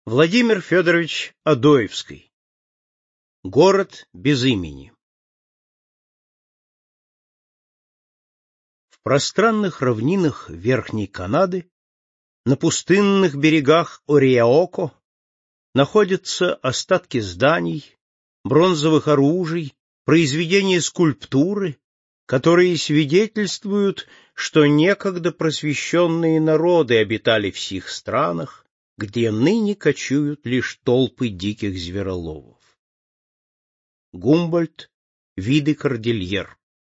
Владимир Федорович Адоевский. Город без имени. В пространных равнинах Верхней Канады, на пустынных берегах Ориаоко, находятся остатки зданий, бронзовых оружий, произведения скульптуры, которые свидетельствуют, что некогда просвещенные народы обитали в сих странах, где ныне кочуют лишь толпы диких звероловов. Гумбольдт. Виды Кордильер.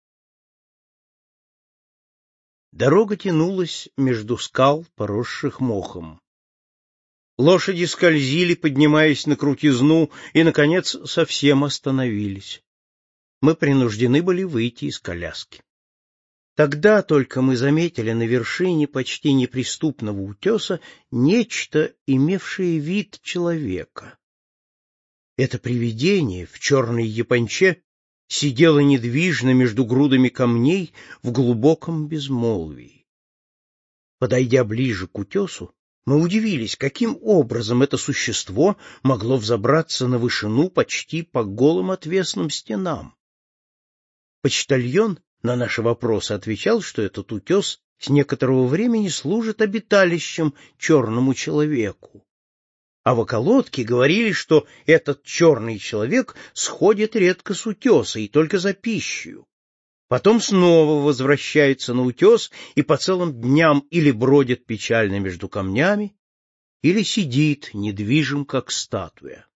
Дорога тянулась между скал, поросших мохом. Лошади скользили, поднимаясь на крутизну, и, наконец, совсем остановились. Мы принуждены были выйти из коляски. Тогда только мы заметили на вершине почти неприступного утеса нечто, имевшее вид человека. Это привидение в черной японче сидело недвижно между грудами камней в глубоком безмолвии. Подойдя ближе к утесу, мы удивились, каким образом это существо могло взобраться на вышину почти по голым отвесным стенам. Почтальон на наши вопросы отвечал, что этот утес с некоторого времени служит обиталищем черному человеку. А в околотке говорили, что этот черный человек сходит редко с утеса и только за пищей. Потом снова возвращается на утес и по целым дням или бродит печально между камнями, или сидит недвижим, как статуя.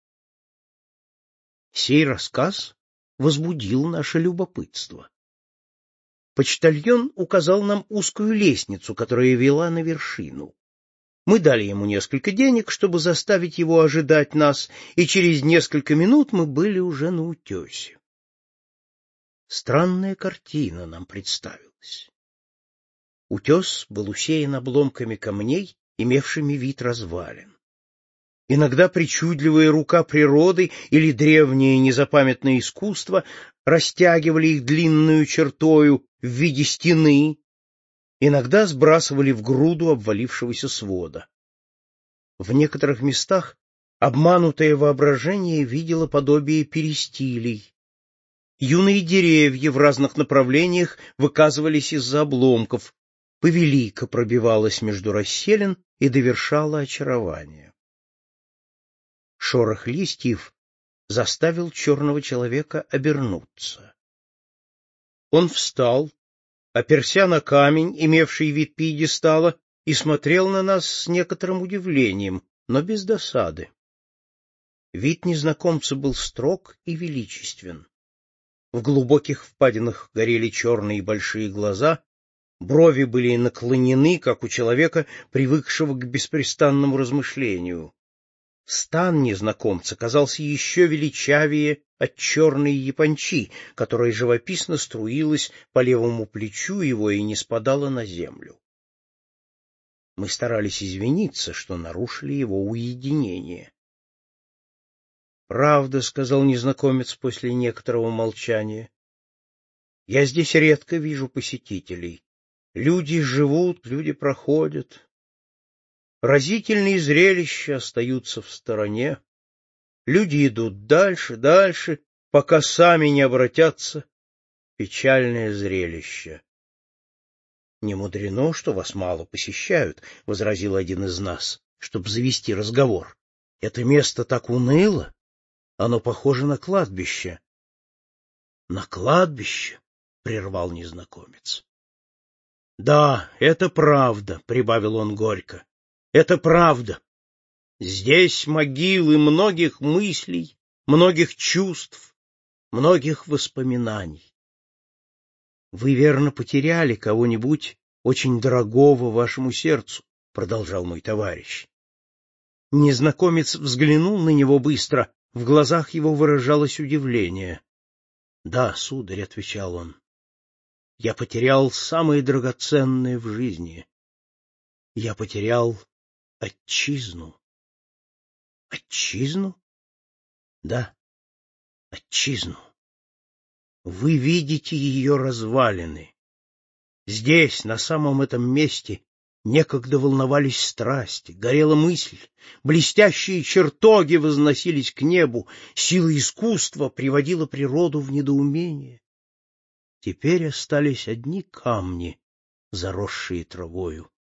Сей рассказ возбудил наше любопытство. Почтальон указал нам узкую лестницу, которая вела на вершину. Мы дали ему несколько денег, чтобы заставить его ожидать нас, и через несколько минут мы были уже на утесе. Странная картина нам представилась. Утес был усеян обломками камней, имевшими вид развалин. Иногда причудливая рука природы или древнее незапамятное искусство растягивали их длинную чертою в виде стены, иногда сбрасывали в груду обвалившегося свода. В некоторых местах обманутое воображение видело подобие перистилей. Юные деревья в разных направлениях выказывались из-за обломков, повилика пробивалась между расселин и довершала очарование. Шорох листьев заставил черного человека обернуться. Он встал, оперся на камень, имевший вид пьедестала, и смотрел на нас с некоторым удивлением, но без досады. Вид незнакомца был строг и величествен. В глубоких впадинах горели черные большие глаза, брови были наклонены, как у человека, привыкшего к беспрестанному размышлению. Стан незнакомца казался еще величавее от черной япончи, которая живописно струилась по левому плечу его и не спадала на землю. Мы старались извиниться, что нарушили его уединение. — Правда, — сказал незнакомец после некоторого молчания, — я здесь редко вижу посетителей. Люди живут, люди проходят. Разительные зрелища остаются в стороне. Люди идут дальше, дальше, пока сами не обратятся. Печальное зрелище. — Не мудрено, что вас мало посещают, — возразил один из нас, чтобы завести разговор. — Это место так уныло. Оно похоже на кладбище. — На кладбище? — прервал незнакомец. — Да, это правда, — прибавил он горько. — Это правда. Здесь могилы многих мыслей, многих чувств, многих воспоминаний. — Вы, верно, потеряли кого-нибудь очень дорогого вашему сердцу, — продолжал мой товарищ. Незнакомец взглянул на него быстро, в глазах его выражалось удивление. — Да, сударь, — отвечал он, — я потерял самое драгоценное в жизни. Я потерял отчизну. — Отчизну? — Да, отчизну. Вы видите ее развалины. Здесь, на самом этом месте, Некогда волновались страсти, горела мысль, блестящие чертоги возносились к небу, сила искусства приводила природу в недоумение. Теперь остались одни камни, заросшие травою.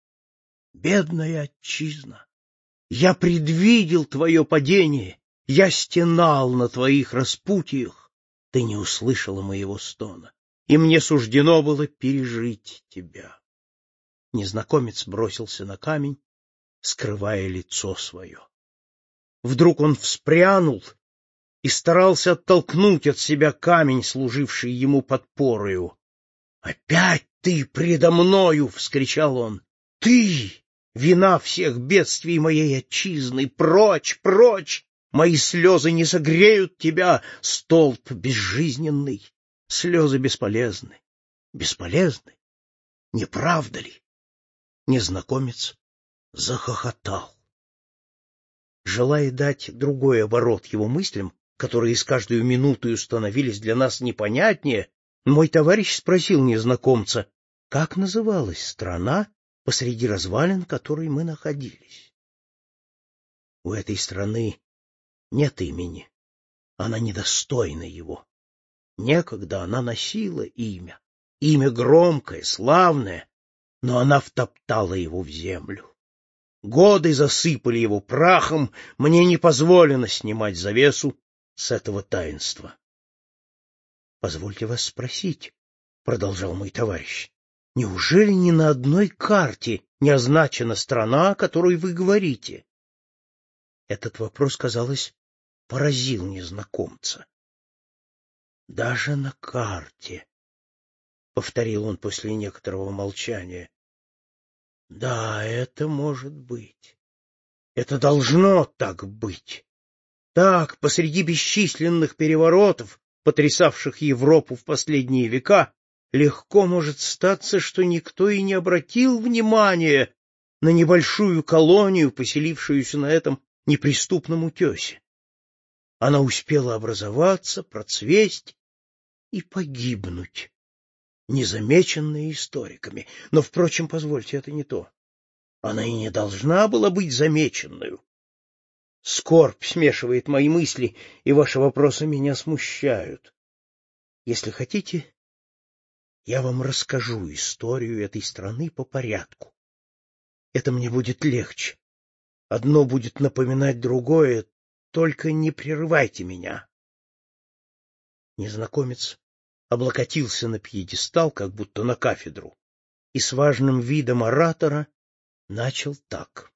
Бедная отчизна! Я предвидел твое падение, я стенал на твоих распутьях, ты не услышала моего стона, и мне суждено было пережить тебя. Незнакомец бросился на камень, скрывая лицо свое. Вдруг он вспрянул и старался оттолкнуть от себя камень, служивший ему подпорою. — Опять ты предо мною! — вскричал он. — Ты! Вина всех бедствий моей отчизны! Прочь, прочь! Мои слезы не согреют тебя, столб безжизненный! Слезы бесполезны. Бесполезны? Не правда ли? Незнакомец захохотал. Желая дать другой оборот его мыслям, которые с каждой минутой становились для нас непонятнее, мой товарищ спросил незнакомца, как называлась страна, посреди развалин которой мы находились. У этой страны нет имени, она недостойна его. Некогда она носила имя громкое, славное, но она втоптала его в землю. Годы засыпали его прахом, мне не позволено снимать завесу с этого таинства. — Позвольте вас спросить, — продолжал мой товарищ, — неужели ни на одной карте не означена страна, о которой вы говорите? Этот вопрос, казалось, поразил незнакомца. — Даже на карте, — повторил он после некоторого молчания. — Да, это может быть. Это должно так быть. Так, посреди бесчисленных переворотов, потрясавших Европу в последние века, легко может статься, что никто и не обратил внимания на небольшую колонию, поселившуюся на этом неприступном утесе. Она успела образоваться, процвесть и погибнуть, незамеченная историками. Но, впрочем, позвольте, это не то. Она и не должна была быть замеченную. Скорбь смешивает мои мысли, и ваши вопросы меня смущают. Если хотите, я вам расскажу историю этой страны по порядку. Это мне будет легче. Одно будет напоминать другое, только не прерывайте меня. Незнакомец облокотился на пьедестал, как будто на кафедру, и с важным видом оратора начал так.